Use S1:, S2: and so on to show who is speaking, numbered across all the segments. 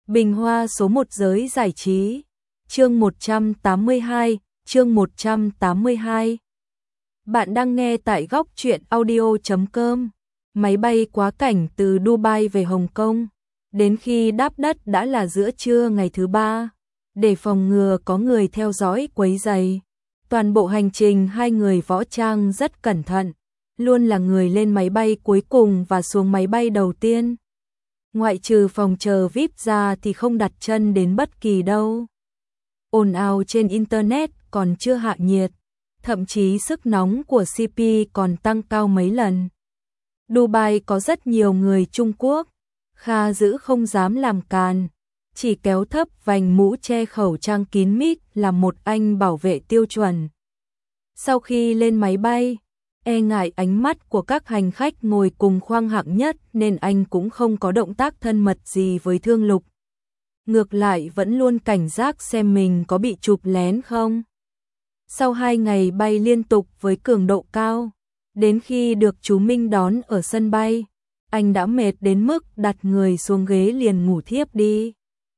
S1: Bình hoa số 1 giới giải trí. Chương 182, chương 182. Bạn đang nghe tại góc truyện audio.com. Máy bay quá cảnh từ Dubai về Hồng Kông. Đến khi đáp đất đã là giữa trưa ngày thứ 3. Để phòng ngừa có người theo dõi quấy rầy, toàn bộ hành trình hai người võ trang rất cẩn thận, luôn là người lên máy bay cuối cùng và xuống máy bay đầu tiên. Ngoại trừ phòng chờ VIP ra thì không đặt chân đến bất kỳ đâu. Ồn ào trên Internet còn chưa hạ nhiệt, thậm chí sức nóng của CP còn tăng cao mấy lần. Dubai có rất nhiều người Trung Quốc, Kha Dữ không dám làm càn, chỉ kéo thấp vành mũ che khẩu trang kín mít làm một anh bảo vệ tiêu chuẩn. Sau khi lên máy bay, e ngại ánh mắt của các hành khách ngồi cùng khoang hạng nhất nên anh cũng không có động tác thân mật gì với Thương Lục. Ngược lại vẫn luôn cảnh giác xem mình có bị chụp lén không. Sau 2 ngày bay liên tục với cường độ cao, đến khi được chú Minh đón ở sân bay, anh đã mệt đến mức đặt người xuống ghế liền ngủ thiếp đi.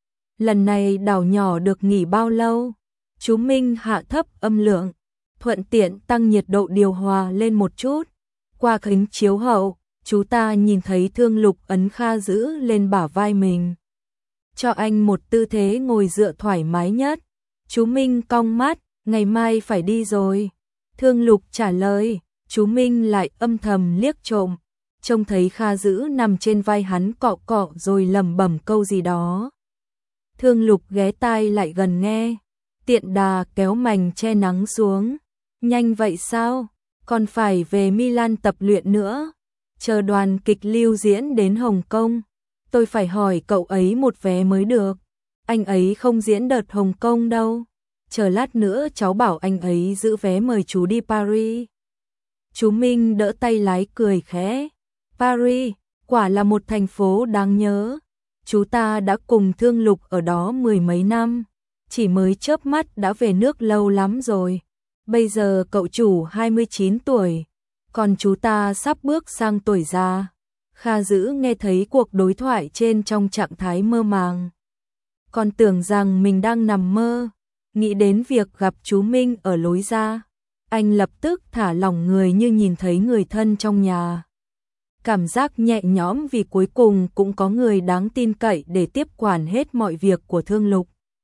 S1: Lần này đảo nhỏ được nghỉ bao lâu? Chú Minh hạ thấp âm lượng, thuận tiện tăng nhiệt độ điều hòa lên một chút. Qua kính chiếu hậu, chú ta nhìn thấy Thương Lục ấn Kha Dữ lên bả vai mình, cho anh một tư thế ngồi dựa thoải mái nhất. Chú Minh cong mắt, ngày mai phải đi rồi. Thương Lục trả lời, chú Minh lại âm thầm liếc trộm, trông thấy Kha Dữ nằm trên vai hắn cọ cọ rồi lẩm bẩm câu gì đó. Thương Lục ghé tai lại gần nghe, tiện đà kéo mành che nắng xuống. Nhanh vậy sao? Còn phải về Milan tập luyện nữa. Chờ đoàn kịch lưu diễn đến Hồng Kông, tôi phải hỏi cậu ấy một vé mới được. Anh ấy không diễn đợt Hồng Kông đâu. Chờ lát nữa cháu bảo anh ấy giữ vé mời chú đi Paris. Chú Minh đỡ tay lái cười khẽ. Paris, quả là một thành phố đáng nhớ. Chú ta đã cùng Thương Lục ở đó 10 mấy năm, chỉ mới chớp mắt đã về nước lâu lắm rồi. Bây giờ cậu chủ 29 tuổi, còn chú ta sắp bước sang tuổi già. Kha Dữ nghe thấy cuộc đối thoại trên trong trạng thái mơ màng, còn tưởng rằng mình đang nằm mơ. Nghĩ đến việc gặp chú Minh ở lối ra, anh lập tức thả lỏng người như nhìn thấy người thân trong nhà. Cảm giác nhẹ nhõm vì cuối cùng cũng có người đáng tin cậy để tiếp quản hết mọi việc của Thương Lục.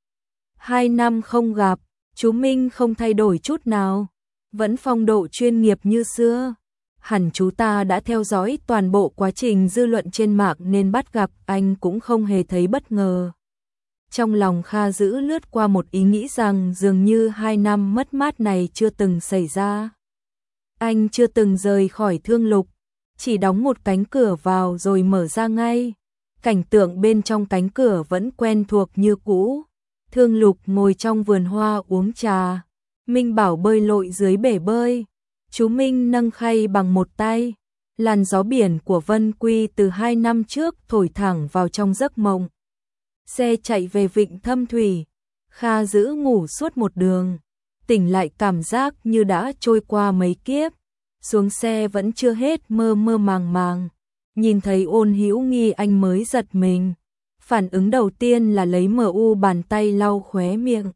S1: 2 năm không gặp, chú Minh không thay đổi chút nào, vẫn phong độ chuyên nghiệp như xưa. Hẳn chú ta đã theo dõi toàn bộ quá trình dư luận trên mạng nên bắt gặp anh cũng không hề thấy bất ngờ. Trong lòng Kha Dữ lướt qua một ý nghĩ rằng dường như 2 năm mất mát này chưa từng xảy ra. Anh chưa từng rời khỏi Thương Lục, chỉ đóng một cánh cửa vào rồi mở ra ngay. Cảnh tượng bên trong cánh cửa vẫn quen thuộc như cũ. Thương Lục ngồi trong vườn hoa uống trà, Minh bảo bơi lội dưới bể bơi. Chú Minh nâng khay bằng một tay, làn gió biển của Vân Quy từ 2 năm trước thổi thẳng vào trong giấc mộng. Xe chạy về vịnh Thâm Thủy, Kha Dữ ngủ suốt một đường, tỉnh lại cảm giác như đã trôi qua mấy kiếp. Xuống xe vẫn chưa hết mơ mơ màng màng, nhìn thấy Ôn Hữu Nghi anh mới giật mình. Phản ứng đầu tiên là lấy MU bàn tay lau khóe miệng.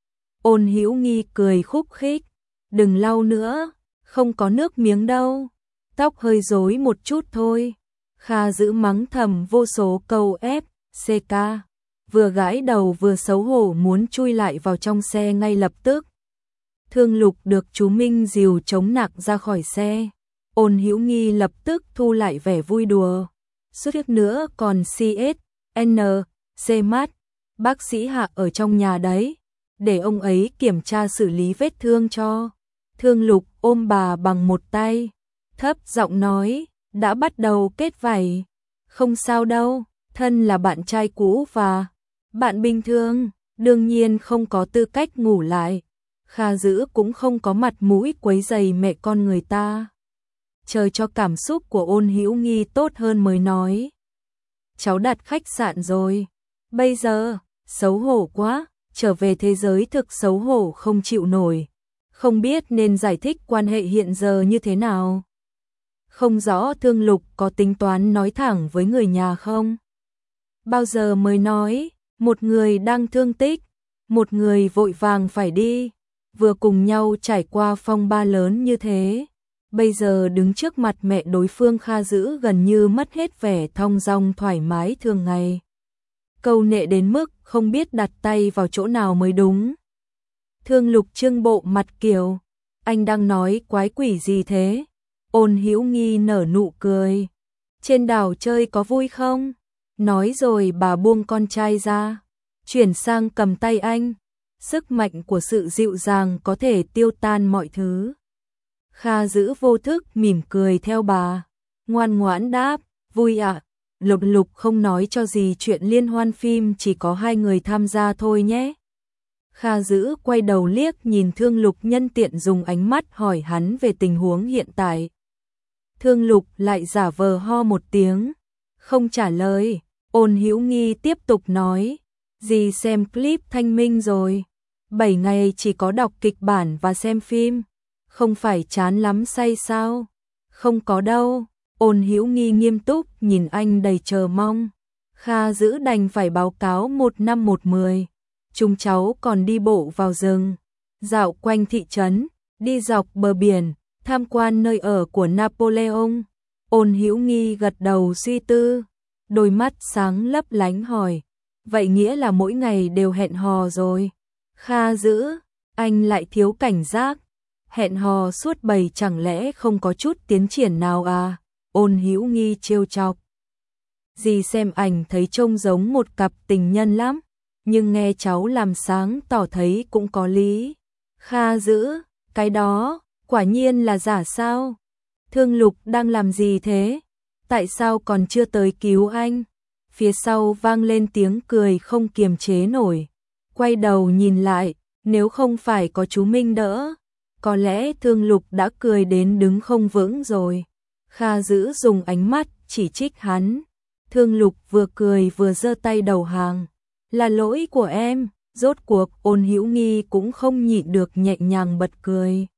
S1: Ôn Hữu Nghi cười khúc khích, đừng lau nữa, không có nước miếng đâu, tóc hơi rối một chút thôi. Kha Dữ mắng thầm vô số câu CK, vừa gãi đầu vừa xấu hổ muốn chui lại vào trong xe ngay lập tức. Thương Lục được chú Minh dìu chống nặng ra khỏi xe, Ôn Hữu Nghi lập tức thu lại vẻ vui đùa. Suốt tiếp nữa còn C mắt, bác sĩ Hạ ở trong nhà đấy, để ông ấy kiểm tra xử lý vết thương cho. Thương Lục ôm bà bằng một tay, thấp giọng nói, đã bắt đầu kết vảy. Không sao đâu, thân là bạn trai cũ và bạn bình thường, đương nhiên không có tư cách ngủ lại. Kha Dữ cũng không có mặt mũi quấy rầy mẹ con người ta. Chờ cho cảm xúc của Ôn Hữu Nghi tốt hơn mới nói, cháu đặt khách sạn rồi. Bây giờ, xấu hổ quá, trở về thế giới thực xấu hổ không chịu nổi. Không biết nên giải thích quan hệ hiện giờ như thế nào. Không rõ Thương Lục có tính toán nói thẳng với người nhà không? Bao giờ mới nói, Một người đang thương tích, một người vội vàng phải đi, vừa cùng nhau trải qua phong ba lớn như thế. Bây giờ đứng trước mặt mẹ đối phương Kha Dữ gần như mất hết vẻ thong dong thoải mái thường ngày. Câu nệ đến mức không biết đặt tay vào chỗ nào mới đúng. Thương Lục trưng bộ mặt kiểu, anh đang nói quái quỷ gì thế? Ôn Hữu Nghi nở nụ cười. Trên đảo chơi có vui không? Nói rồi bà buông con trai ra, chuyển sang cầm tay anh. Sức mạnh của sự dịu dàng có thể tiêu tan mọi thứ. Kha Dữ vô thức mỉm cười theo bà, ngoan ngoãn đáp, vui ạ. Lục Lục không nói cho gì chuyện liên hoan phim chỉ có 2 người tham gia thôi nhé. Kha Dữ quay đầu liếc nhìn Thương Lục, nhân tiện dùng ánh mắt hỏi hắn về tình huống hiện tại. Thương Lục lại giả vờ ho một tiếng, không trả lời. Ôn Hữu Nghi tiếp tục nói, dì xem clip Thanh Minh rồi. 7 ngày chỉ có đọc kịch bản và xem phim, không phải chán lắm say sao? Không có đâu. Ôn Hữu Nghi nghiêm túc nhìn anh đầy chờ mong. Kha Dữ đành phải báo cáo 1 năm 1 10. Chúng cháu còn đi bộ vào rừng, dạo quanh thị trấn, đi dọc bờ biển, tham quan nơi ở của Napoleon. Ôn Hữu Nghi gật đầu suy tư, đôi mắt sáng lấp lánh hỏi, vậy nghĩa là mỗi ngày đều hẹn hò rồi? Kha Dữ, anh lại thiếu cảnh giác, hẹn hò suốt 7 chẳng lẽ không có chút tiến triển nào à? Ôn Hữu Nghi trêu chọc. Dì xem ảnh thấy trông giống một cặp tình nhân lắm, nhưng nghe cháu làm sáng tỏ thấy cũng có lý. Kha Dữ, cái đó, quả nhiên là giả sao? Thương Lục đang làm gì thế? Tại sao còn chưa tới cứu anh? Phía sau vang lên tiếng cười không kiềm chế nổi. Quay đầu nhìn lại, nếu không phải có chú Minh đỡ, có lẽ Thương Lục đã cười đến đứng không vững rồi. Kha Dữ dùng ánh mắt chỉ trích hắn. Thương Lục vừa cười vừa giơ tay đầu hàng. Là lỗi của em. Rốt cuộc Ôn Hữu Nghi cũng không nhịn được nhẹ nhàng bật cười.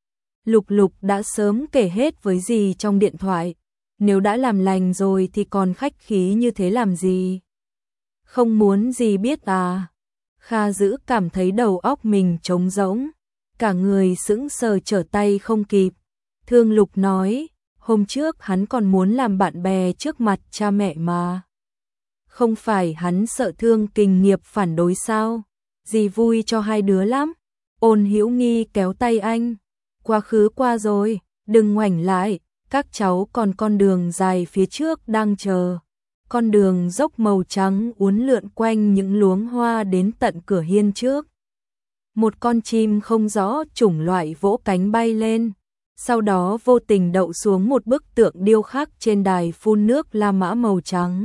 S1: Lục Lục đã sớm kể hết với dì trong điện thoại. Nếu đã làm lành rồi thì còn khách khí như thế làm gì? Không muốn dì biết à? Kha Dữ cảm thấy đầu óc mình trống rỗng, cả người sững sờ trở tay không kịp. Thương Lục nói, hôm trước hắn còn muốn làm bạn bè trước mặt cha mẹ mà. Không phải hắn sợ Thương Kình Nghiệp phản đối sao? Dì vui cho hai đứa lắm. Ôn Hữu Nghi kéo tay anh. Quá khứ qua rồi, đừng ngoảnh lại, các cháu còn con đường dài phía trước đang chờ. Con đường dốc màu trắng uốn lượn quanh những luống hoa đến tận cửa hiên trước. Một con chim không rõ chủng loại vỗ cánh bay lên, sau đó vô tình đậu xuống một bức tượng điêu khắc trên đài phun nước La Mã màu trắng.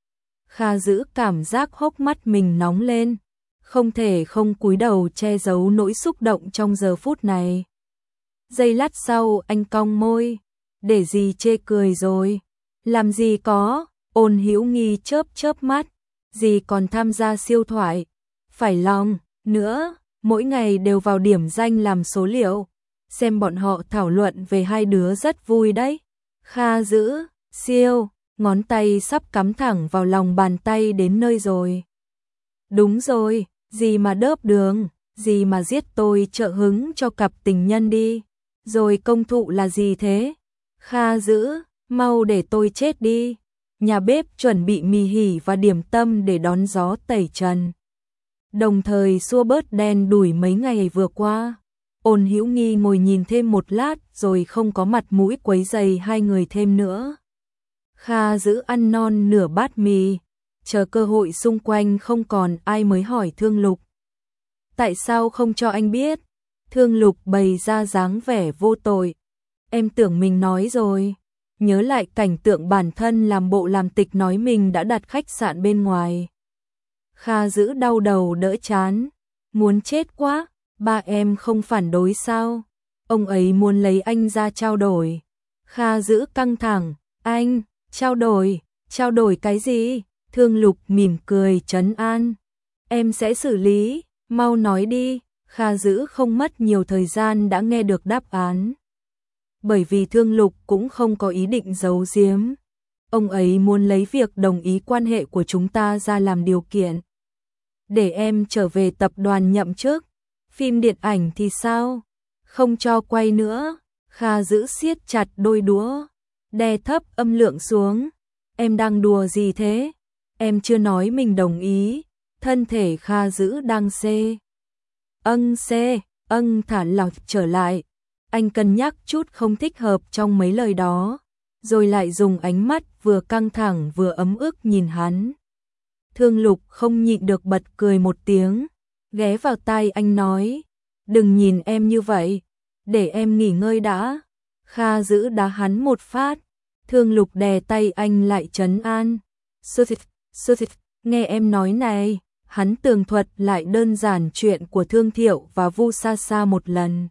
S1: Kha Dữ cảm giác hốc mắt mình nóng lên, không thể không cúi đầu che giấu nỗi xúc động trong giờ phút này. Giây lát sau anh cong môi, để gì chê cười rồi, làm gì có. Ôn Hữu Nghi chớp chớp mắt, dì còn tham gia siêu thoại, phải lòng, nữa, mỗi ngày đều vào điểm danh làm số liệu, xem bọn họ thảo luận về hai đứa rất vui đấy. Kha Dữ, siêu, ngón tay sắp cắm thẳng vào lòng bàn tay đến nơi rồi. Đúng rồi, dì mà đớp đường, dì mà giết tôi trợ hứng cho cặp tình nhân đi. Rồi công thụ là gì thế? Kha Dữ, mau để tôi chết đi. Nhà bếp chuẩn bị mì hỉ và điểm tâm để đón gió tẩy trần, đồng thời xua bớt đen đủi mấy ngày vừa qua. Ôn Hữu Nghi ngồi nhìn thêm một lát rồi không có mặt mũi quấy rầy hai người thêm nữa. Kha Dữ ăn non nửa bát mì, chờ cơ hội xung quanh không còn ai mới hỏi Thương Lục. Tại sao không cho anh biết? Thương Lục bày ra dáng vẻ vô tội. Em tưởng mình nói rồi. Nhớ lại cảnh tượng bản thân làm bộ làm tịch nói mình đã đặt khách sạn bên ngoài. Kha Dữ đau đầu đỡ chán. Muốn chết quá, ba em không phản đối sao? Ông ấy muốn lấy anh ra trao đổi. Kha Dữ căng thẳng, anh, trao đổi cái gì? Thương Lục mỉm cười trấn an. Em sẽ xử lý, mau nói đi. Kha Dữ không mất nhiều thời gian đã nghe được đáp án. Bởi vì Thương Lục cũng không có ý định giấu giếm. Ông ấy muốn lấy việc đồng ý quan hệ của chúng ta ra làm điều kiện. để em trở về tập đoàn nhậm chức. Phim điện ảnh thì sao? Không cho quay nữa. Kha giữ siết chặt đôi đũa, đè thấp âm lượng xuống. Em đang đùa gì thế? Em chưa nói mình đồng ý. Thân thể Kha giữ đang thả lỏng trở lại. Anh cân nhắc chút không thích hợp trong mấy lời đó, rồi lại dùng ánh mắt vừa căng thẳng vừa ấm ức nhìn hắn. Thương Lục không nhịn được bật cười một tiếng, ghé vào tai anh nói, đừng nhìn em như vậy, để em nghỉ ngơi đã. Kha giữ đá hắn một phát, Thương Lục đè tay anh lại trấn an. Sư thịt, nghe em nói này. Hắn tường thuật lại đơn giản chuyện của Thương Thiệu và Vu Sa Sa một lần.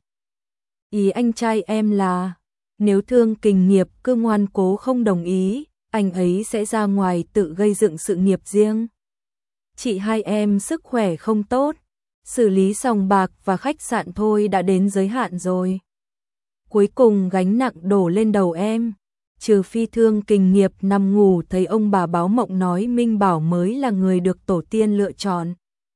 S1: Ý anh trai em là, nếu Thương Kình Nghiệp cứ ngoan cố không đồng ý, anh ấy sẽ ra ngoài tự gây dựng sự nghiệp riêng. Chị hai em sức khỏe không tốt, xử lý sòng bạc và khách sạn thôi đã đến giới hạn rồi. Cuối cùng gánh nặng đổ lên đầu em, trừ phi Thương Kình Nghiệp nằm ngủ thấy ông bà báo mộng nói Minh Bảo mới là người được tổ tiên lựa chọn.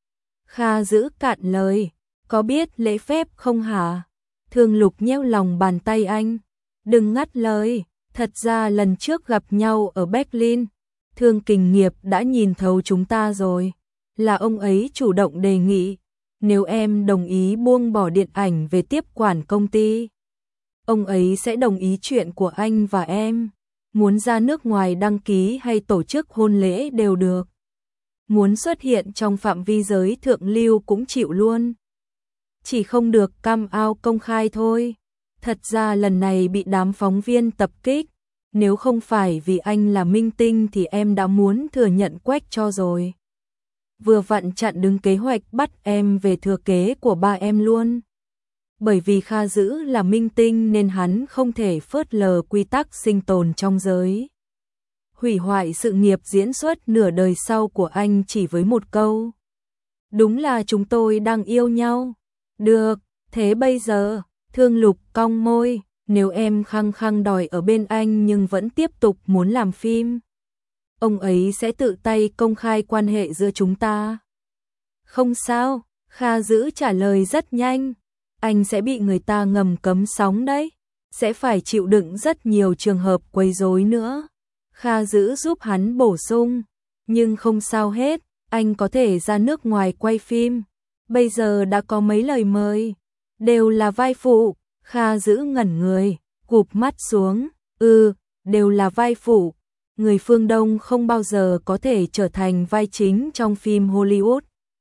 S1: Kha giữ cạn lời, có biết lễ phép không hả? Thương Lục nhéo lòng bàn tay anh, đừng ngắt lời, thật ra lần trước gặp nhau ở Berlin, Thương Kình Nghiệp đã nhìn thấu chúng ta rồi, là ông ấy chủ động đề nghị, nếu em đồng ý buông bỏ điện ảnh về tiếp quản công ty, ông ấy sẽ đồng ý chuyện của anh và em, muốn ra nước ngoài đăng ký hay tổ chức hôn lễ đều được. Muốn xuất hiện trong phạm vi giới thượng lưu cũng chịu luôn. Chỉ không được cam ao công khai thôi. Thật ra lần này bị đám phóng viên tập kích, nếu không phải vì anh là minh tinh thì em đã muốn thừa nhận Quách cho rồi. Vừa vặn chặn đứng kế hoạch bắt em về thừa kế của ba em luôn. Bởi vì Kha giữ là minh tinh nên hắn không thể phớt lờ quy tắc sinh tồn trong giới. Hủy hoại sự nghiệp diễn xuất nửa đời sau của anh chỉ với một câu. Đúng là chúng tôi đang yêu nhau. Được, thế bây giờ, Thương Lục cong môi, nếu em khăng khăng đòi ở bên anh nhưng vẫn tiếp tục muốn làm phim, ông ấy sẽ tự tay công khai quan hệ giữa chúng ta. Không sao, Kha giữ trả lời rất nhanh. Anh sẽ bị người ta ngầm cấm sóng đấy, sẽ phải chịu đựng rất nhiều trường hợp quấy rối nữa. Kha giữ giúp hắn bổ sung, nhưng không sao hết, anh có thể ra nước ngoài quay phim. Bây giờ đã có mấy lời mời, đều là vai phụ. Kha giữ ngẩn người, cụp mắt xuống, đều là vai phụ. Người phương Đông không bao giờ có thể trở thành vai chính trong phim Hollywood.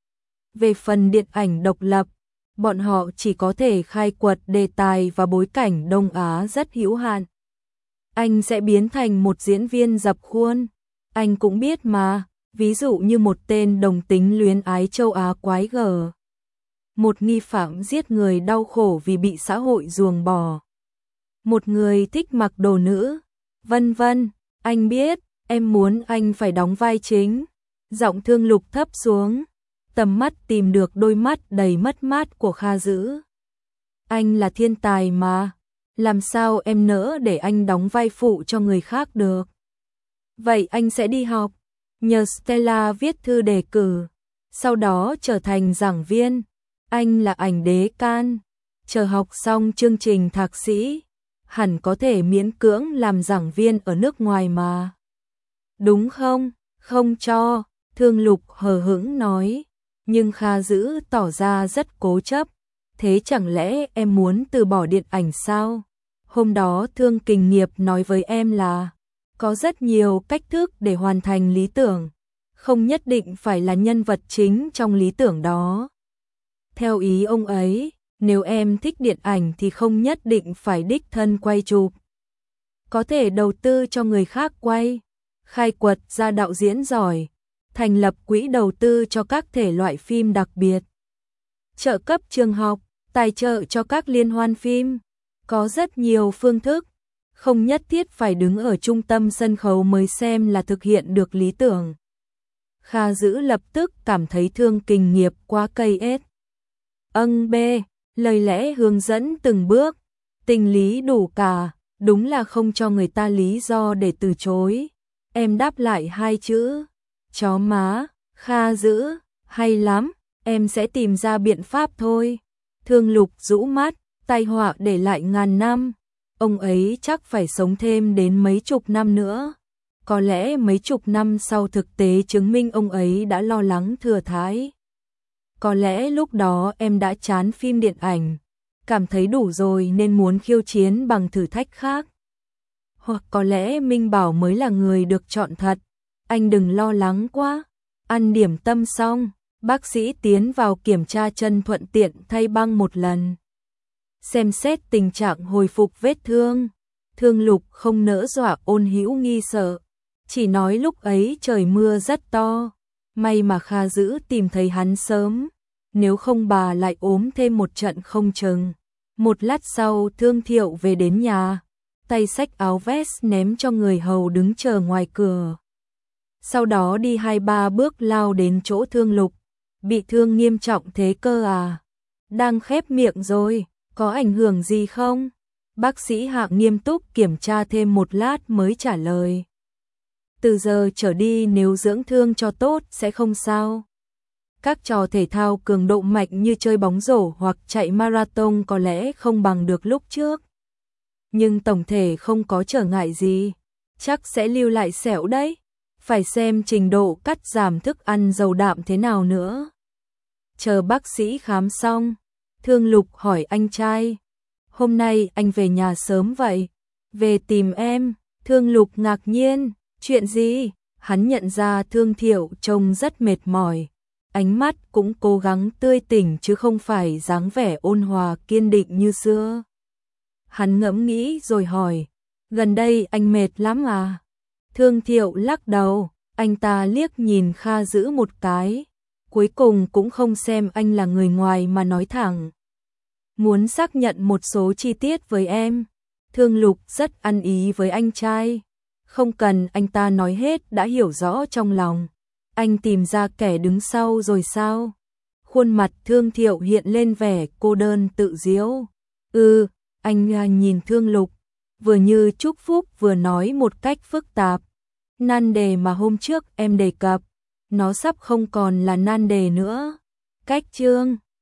S1: Về phần điện ảnh độc lập, bọn họ chỉ có thể khai quật đề tài và bối cảnh Đông Á rất hữu hạn. Anh sẽ biến thành một diễn viên dập khuôn. Anh cũng biết mà, ví dụ như một tên đồng tính luyến ái châu Á quái gở. Một nghi phạm giết người đau khổ vì bị xã hội ruồng bỏ. Một người thích mặc đồ nữ, vân vân. Anh biết, em muốn anh phải đóng vai chính. Giọng Thương Lục thấp xuống, tầm mắt tìm được đôi mắt đầy mất mát của Kha giữ. Anh là thiên tài mà, làm sao em nỡ để anh đóng vai phụ cho người khác được. Vậy anh sẽ đi học, nhờ Stella viết thư đề cử, sau đó trở thành giảng viên. Anh là ảnh đế can, chờ học xong chương trình thạc sĩ, hẳn có thể miễn cưỡng làm giảng viên ở nước ngoài mà. Đúng không? Không cho, Thương Lục hờ hững nói, nhưng Kha giữ tỏ ra rất cố chấp. Thế chẳng lẽ em muốn từ bỏ điện ảnh sao? Hôm đó Thương Kình Nghiệp nói với em là có rất nhiều cách thức để hoàn thành lý tưởng, không nhất định phải là nhân vật chính trong lý tưởng đó. Theo ý ông ấy, nếu em thích điện ảnh thì không nhất định phải đích thân quay chụp. Có thể đầu tư cho người khác quay, khai quật ra đạo diễn giỏi, thành lập quỹ đầu tư cho các thể loại phim đặc biệt, trợ cấp trường học, tài trợ cho các liên hoan phim. Có rất nhiều phương thức, không nhất thiết phải đứng ở trung tâm sân khấu mới xem là thực hiện được lý tưởng. Kha giữ lập tức cảm thấy Thương Kình Nghiệp quá cây ết. B, lời lẽ hướng dẫn từng bước, tình lý đủ cả, đúng là không cho người ta lý do để từ chối. Em đáp lại hai chữ, chó má. Kha giữ Hay lắm, em sẽ tìm ra biện pháp thôi. Thương Lục rũ mắt, tai họa để lại ngàn năm. Ông ấy chắc phải sống thêm đến mấy chục năm nữa. Có lẽ mấy chục năm sau thực tế chứng minh ông ấy đã lo lắng thừa thãi. Có lẽ lúc đó em đã chán phim điện ảnh, cảm thấy đủ rồi nên muốn khiêu chiến bằng thử thách khác. Hoặc có lẽ Minh Bảo mới là người được chọn thật. Anh đừng lo lắng quá. Ăn điểm tâm xong, bác sĩ tiến vào kiểm tra chân thuận tiện thay băng một lần. Xem xét tình trạng hồi phục vết thương. Thương Lục không nỡ dọa Ôn Hữu nghi sợ, chỉ nói lúc ấy trời mưa rất to. May mà Kha Dữ tìm thấy hắn sớm, nếu không bà lại ốm thêm một trận không chừng. Một lát sau Thương Thiệu về đến nhà, tay xách áo vest ném cho người hầu đứng chờ ngoài cửa. Sau đó đi 2-3 bước lao đến chỗ Thương Lục. Bị thương nghiêm trọng thế cơ à? Đang khép miệng rồi, có ảnh hưởng gì không? Bác sĩ Hạng nghiêm túc kiểm tra thêm một lát mới trả lời. Từ giờ trở đi nếu dưỡng thương cho tốt sẽ không sao. Các trò thể thao cường độ mạnh như chơi bóng rổ hoặc chạy marathon có lẽ không bằng được lúc trước. Nhưng tổng thể không có trở ngại gì, chắc sẽ lưu lại sẹo đấy. Phải xem trình độ cắt giảm thức ăn giàu đạm thế nào nữa. Chờ bác sĩ khám xong, Thương Lục hỏi anh trai. Hôm nay anh về nhà sớm vậy? Về tìm em. Thương Lục ngạc nhiên. Chuyện gì? Hắn nhận ra Thương Thiệu trông rất mệt mỏi. Ánh mắt cũng cố gắng tươi tỉnh chứ không phải dáng vẻ ôn hòa kiên định như xưa. Hắn ngẫm nghĩ rồi hỏi. Gần đây anh mệt lắm à? Thương Thiệu lắc đầu. Anh ta liếc nhìn Kha Dữ một cái. Cuối cùng cũng không xem anh là người ngoài mà nói thẳng. Muốn xác nhận một số chi tiết với em. Thương Lục rất ăn ý với anh trai. Không cần anh ta nói hết đã hiểu rõ trong lòng. Anh tìm ra kẻ đứng sau rồi sao? Khuôn mặt Thương Thiệu hiện lên vẻ cô đơn tự diễu. Anh nhìn Thương Lục, vừa như chúc phúc vừa nói một cách phức tạp. Nan đề mà hôm trước em đề cập, nó sắp không còn là nan đề nữa. Cách chương